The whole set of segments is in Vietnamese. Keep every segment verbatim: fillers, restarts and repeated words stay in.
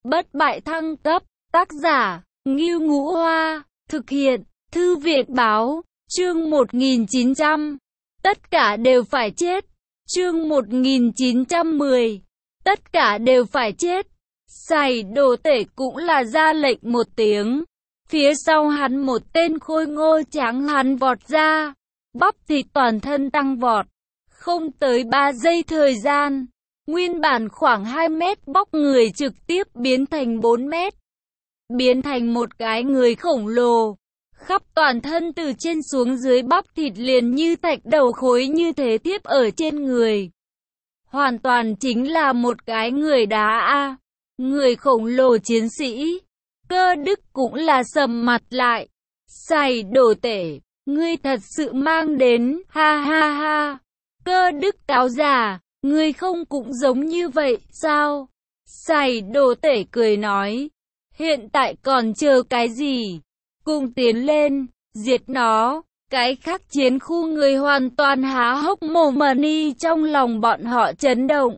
Bất bại thăng cấp, tác giả, Ngưu Ngũ Hoa, thực hiện, Thư viện báo, chương một nghìn chín trăm. Tất cả đều phải chết, chương một nghìn chín trăm mười. Tất cả đều phải chết. Sài Đồ Tể cũng là ra lệnh một tiếng. Phía sau hắn một tên khôi ngô trắng hắn vọt ra, bắp thịt toàn thân tăng vọt. Không tới ba giây thời gian, nguyên bản khoảng hai mét bóc người trực tiếp biến thành bốn mét. Biến thành một cái người khổng lồ. Khắp toàn thân từ trên xuống dưới bắp thịt liền như thạch đầu khối như thế tiếp ở trên người. Hoàn toàn chính là một cái người đá a. Người khổng lồ chiến sĩ. Cơ Đức cũng là sầm mặt lại. Sài Đồ Tể, ngươi thật sự mang đến, ha ha ha. Cơ Đức cáo già, ngươi không cũng giống như vậy, sao? Sài Đồ Tể cười nói, hiện tại còn chờ cái gì? Cùng tiến lên, diệt nó. Cái khác chiến khu người hoàn toàn há hốc mồm mani trong lòng bọn họ chấn động.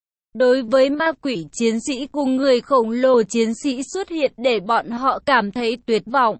Đối với ma quỷ chiến sĩ cùng người khổng lồ chiến sĩ xuất hiện để bọn họ cảm thấy tuyệt vọng.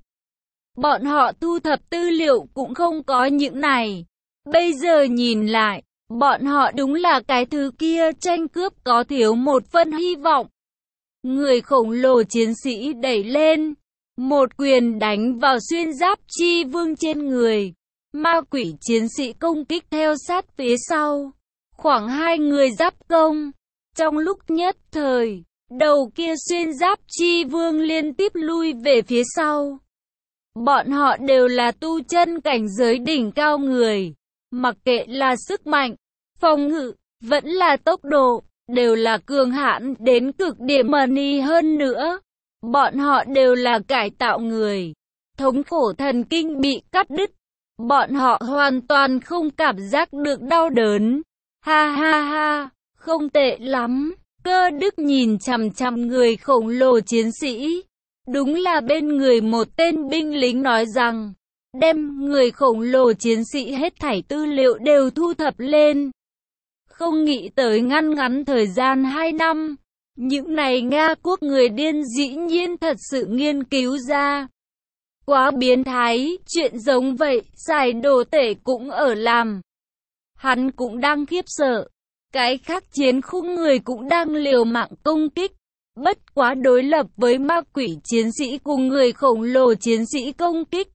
Bọn họ thu thập tư liệu cũng không có những này. Bây giờ nhìn lại, bọn họ đúng là cái thứ kia tranh cướp có thiếu một phân hy vọng. Người khổng lồ chiến sĩ đẩy lên, một quyền đánh vào xuyên giáp chi vương trên người. Ma quỷ chiến sĩ công kích theo sát phía sau. Khoảng hai người giáp công. Trong lúc nhất thời, đầu kia xuyên giáp chi vương liên tiếp lui về phía sau. Bọn họ đều là tu chân cảnh giới đỉnh cao người. Mặc kệ là sức mạnh, phòng ngự, vẫn là tốc độ, đều là cường hãn đến cực điểm mani hơn nữa. Bọn họ đều là cải tạo người. Thống khổ thần kinh bị cắt đứt. Bọn họ hoàn toàn không cảm giác được đau đớn. Ha ha ha, không tệ lắm. Cơ Đức nhìn chằm chằm người khổng lồ chiến sĩ. Đúng là bên người một tên binh lính nói rằng, đem người khổng lồ chiến sĩ hết thảy tư liệu đều thu thập lên. Không nghĩ tới ngăn ngắn thời gian hai năm, những này Nga quốc người điên dĩ nhiên thật sự nghiên cứu ra. Quá biến thái, chuyện giống vậy, Sài Đồ Tể cũng ở làm. Hắn cũng đang khiếp sợ. Cái khác chiến khung người cũng đang liều mạng công kích. Bất quá đối lập với ma quỷ chiến sĩ cùng người khổng lồ chiến sĩ công kích.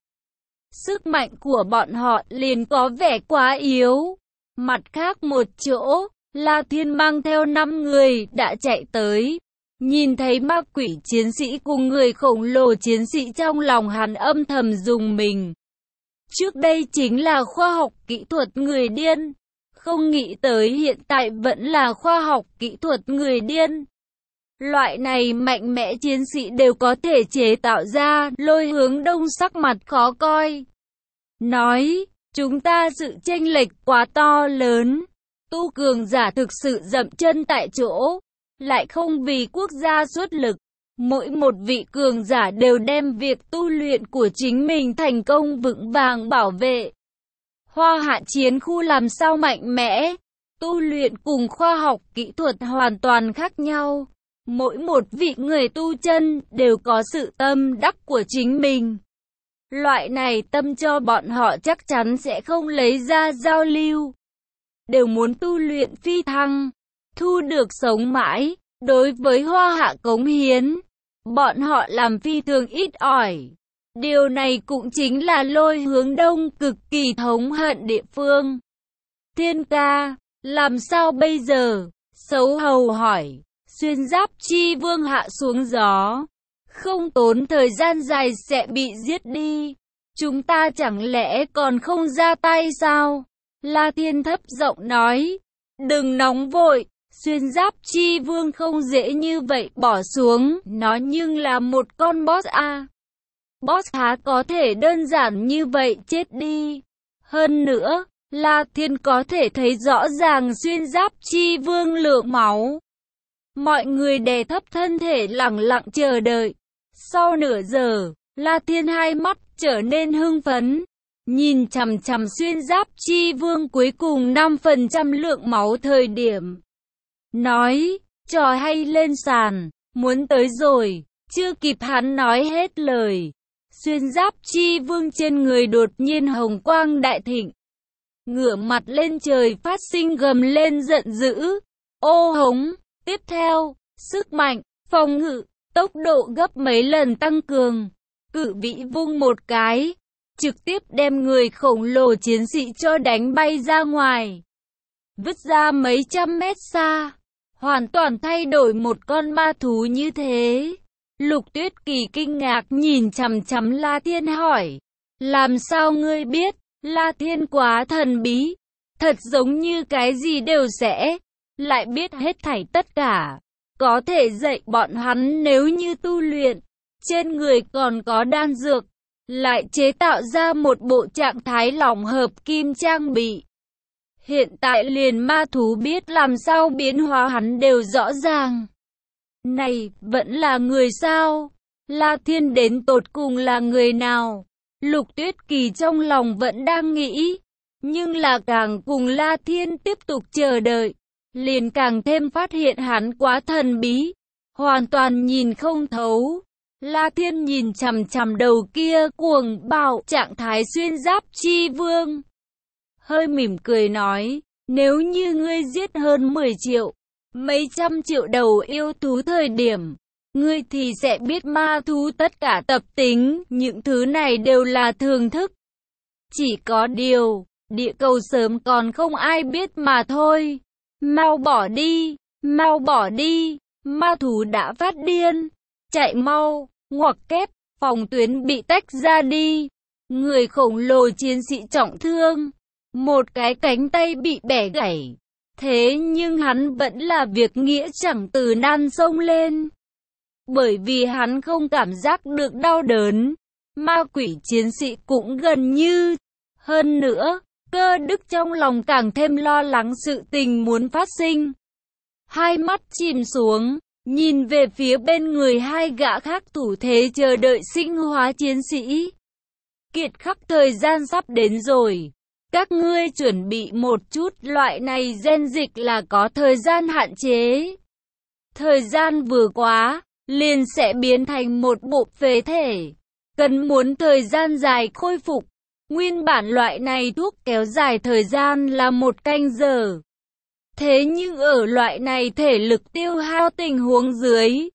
Sức mạnh của bọn họ liền có vẻ quá yếu. Mặt khác một chỗ, La Thiên mang theo năm người đã chạy tới. Nhìn thấy ma quỷ chiến sĩ cùng người khổng lồ chiến sĩ trong lòng hắn âm thầm dùng mình. Trước đây chính là khoa học kỹ thuật người điên. Không nghĩ tới hiện tại vẫn là khoa học kỹ thuật người điên. Loại này mạnh mẽ chiến sĩ đều có thể chế tạo ra. Lôi Hướng Đông sắc mặt khó coi. Nói, chúng ta sự chênh lệch quá to lớn. Tu cường giả thực sự dậm chân tại chỗ. Lại không vì quốc gia xuất lực. Mỗi một vị cường giả đều đem việc tu luyện của chính mình thành công vững vàng bảo vệ. Hoa Hạ chiến khu làm sao mạnh mẽ? Tu luyện cùng khoa học kỹ thuật hoàn toàn khác nhau. Mỗi một vị người tu chân đều có sự tâm đắc của chính mình. Loại này tâm cho bọn họ chắc chắn sẽ không lấy ra giao lưu. Đều muốn tu luyện phi thăng, thu được sống mãi. Đối với Hoa Hạ cống hiến, bọn họ làm phi thường ít ỏi. Điều này cũng chính là Lôi Hướng Đông cực kỳ thống hận địa phương. Thiên ca, làm sao bây giờ? Sấu Hầu hỏi. Xuyên giáp chi vương hạ xuống gió. Không tốn thời gian dài sẽ bị giết đi. Chúng ta chẳng lẽ còn không ra tay sao? La Thiên thấp giọng nói. Đừng nóng vội. Xuyên giáp chi vương không dễ như vậy bỏ xuống. Nó nhưng là một con boss a. Boss há có thể đơn giản như vậy chết đi. Hơn nữa, La Thiên có thể thấy rõ ràng xuyên giáp chi vương lượng máu. Mọi người đè thấp thân thể lặng lặng chờ đợi. Sau nửa giờ, La Thiên hai mắt trở nên hưng phấn. Nhìn chằm chằm xuyên giáp chi vương cuối cùng năm phần trăm lượng máu thời điểm. Nói, trò hay lên sàn. muốn tới rồi. Chưa kịp hắn nói hết lời, xuyên giáp chi vương trên người đột nhiên hồng quang đại thịnh, ngửa mặt lên trời phát sinh gầm lên giận dữ. Ô hống, tiếp theo, sức mạnh, phòng ngự, tốc độ gấp mấy lần tăng cường, cự vĩ vung một cái, trực tiếp đem người khổng lồ chiến sĩ cho đánh bay ra ngoài, vứt ra mấy trăm mét xa, hoàn toàn thay đổi một con ma thú như thế. Lục Tuyết Kỳ kinh ngạc nhìn chằm chằm La Thiên hỏi, làm sao ngươi biết? La Thiên quá thần bí, thật giống như cái gì đều sẽ, lại biết hết thảy tất cả, có thể dạy bọn hắn nếu như tu luyện, trên người còn có đan dược, lại chế tạo ra một bộ trạng thái lỏng hợp kim trang bị. Hiện tại liền ma thú biết làm sao biến hóa hắn đều rõ ràng. Này, vẫn là người sao? La Thiên đến tột cùng là người nào? Lục Tuyết Kỳ trong lòng vẫn đang nghĩ, nhưng là càng cùng La Thiên tiếp tục chờ đợi, liền càng thêm phát hiện hắn quá thần bí, hoàn toàn nhìn không thấu. La Thiên nhìn chằm chằm đầu kia cuồng bạo trạng thái xuyên giáp chi vương, hơi mỉm cười nói, nếu như ngươi giết hơn mười triệu, mấy trăm triệu đầu yêu thú thời điểm, ngươi thì sẽ biết ma thú tất cả tập tính, những thứ này đều là thường thức. Chỉ có điều, địa cầu sớm còn không ai biết mà thôi. Mau bỏ đi, mau bỏ đi, ma thú đã phát điên, chạy mau, ngoặc kép, phòng tuyến bị tách ra đi. Người khổng lồ chiến sĩ trọng thương, một cái cánh tay bị bẻ gãy. Thế nhưng hắn vẫn là việc nghĩa chẳng từ nan xông lên. Bởi vì hắn không cảm giác được đau đớn, ma quỷ chiến sĩ cũng gần như. Hơn nữa, Cơ Đức trong lòng càng thêm lo lắng sự tình muốn phát sinh. Hai mắt chìm xuống, nhìn về phía bên người hai gã khác thủ thế chờ đợi sinh hóa chiến sĩ. Kiệt khắc thời gian sắp đến rồi. Các ngươi chuẩn bị một chút, loại này gen dịch là có thời gian hạn chế. Thời gian vừa quá, liền sẽ biến thành một bộ phế thể. Cần muốn thời gian dài khôi phục. Nguyên bản loại này thuốc kéo dài thời gian là một canh giờ. Thế nhưng ở loại này thể lực tiêu hao tình huống dưới,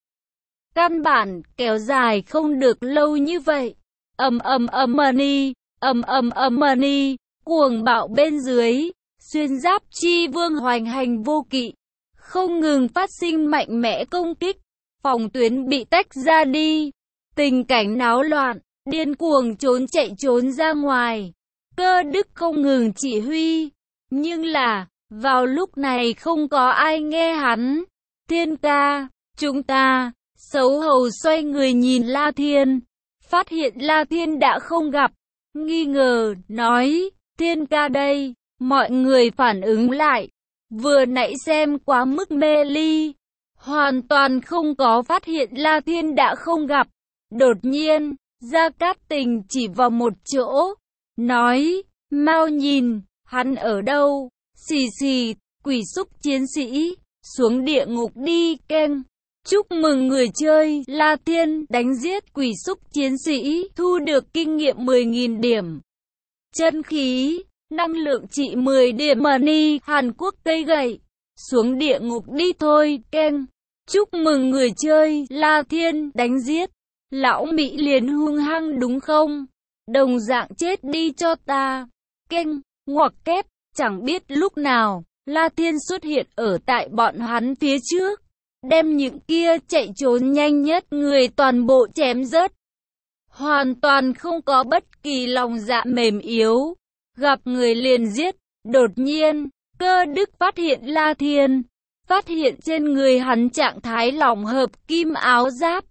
căn bản kéo dài không được lâu như vậy. Ầm ầm ầm money, ầm ầm ầm money, cuồng bạo bên dưới, xuyên giáp chi vương hoành hành vô kỵ, không ngừng phát sinh mạnh mẽ công kích, phòng tuyến bị tách ra đi, tình cảnh náo loạn, điên cuồng trốn chạy trốn ra ngoài. Cơ Đức không ngừng chỉ huy, nhưng là, vào lúc này không có ai nghe hắn. Thiên ca, chúng ta, xấu hầu xoay người nhìn La Thiên, phát hiện La Thiên đã không gặp, nghi ngờ, nói, Thiên ca đây, mọi người phản ứng lại, vừa nãy xem quá mức mê ly, hoàn toàn không có phát hiện La Thiên đã không gặp. Đột nhiên, Gia Cát Tình chỉ vào một chỗ, nói, mau nhìn, hắn ở đâu? Xì xì, quỷ xúc chiến sĩ, xuống địa ngục đi, keng. Chúc mừng người chơi, La Thiên, đánh giết quỷ xúc chiến sĩ, thu được kinh nghiệm mười nghìn điểm. Chân khí, năng lượng trị mười điểm money, Hàn Quốc cây gậy. Xuống địa ngục đi thôi, keng. Chúc mừng người chơi, La Thiên, đánh giết. Lão Mỹ liền hung hăng đúng không? Đồng dạng chết đi cho ta. Keng, ngoặc kép, chẳng biết lúc nào, La Thiên xuất hiện ở tại bọn hắn phía trước. Đem những kia chạy trốn nhanh nhất người toàn bộ chém rớt. Hoàn toàn không có bất kỳ lòng dạ mềm yếu. Gặp người liền giết. Đột nhiên, Cơ Đức phát hiện La Thiên. Phát hiện trên người hắn trạng thái lỏng hợp kim áo giáp.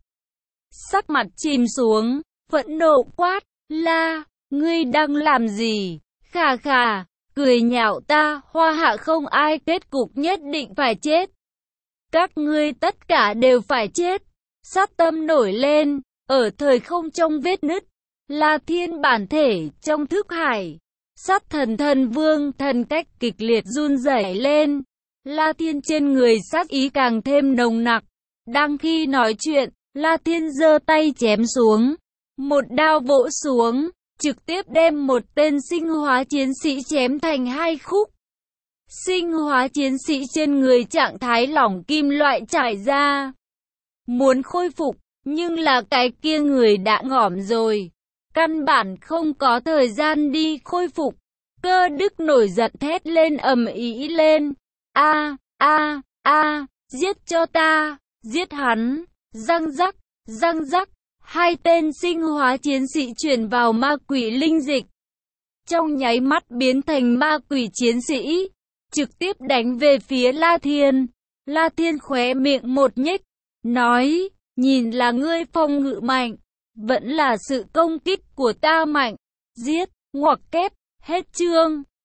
Sắc mặt chìm xuống, phẫn nộ quát, La, ngươi đang làm gì? Khà khà, cười nhạo ta, hoa hạ không ai kết cục nhất định phải chết. Các ngươi tất cả đều phải chết. Sát tâm nổi lên, ở thời không trong vết nứt. La Thiên bản thể trong thức hải. Sát thần thần vương thần cách kịch liệt run rẩy lên. La Thiên trên người sát ý càng thêm nồng nặc. Đang khi nói chuyện, La Thiên giơ tay chém xuống. Một đao vỗ xuống, trực tiếp đem một tên sinh hóa chiến sĩ chém thành hai khúc. Sinh hóa chiến sĩ trên người trạng thái lỏng kim loại trải ra. Muốn khôi phục, nhưng là cái kia người đã ngỏm rồi. Căn bản không có thời gian đi khôi phục. Cơ Đức nổi giận thét lên ầm ĩ lên. A, a, a, giết cho ta, giết hắn, răng rắc, răng rắc. Hai tên sinh hóa chiến sĩ chuyển vào ma quỷ linh dịch. Trong nháy mắt biến thành ma quỷ chiến sĩ. Trực tiếp đánh về phía La Thiên. La Thiên khóe miệng một nhếch. Nói, nhìn là ngươi phòng ngự mạnh. Vẫn là sự công kích của ta mạnh. Giết, ngoặc kép, hết chương.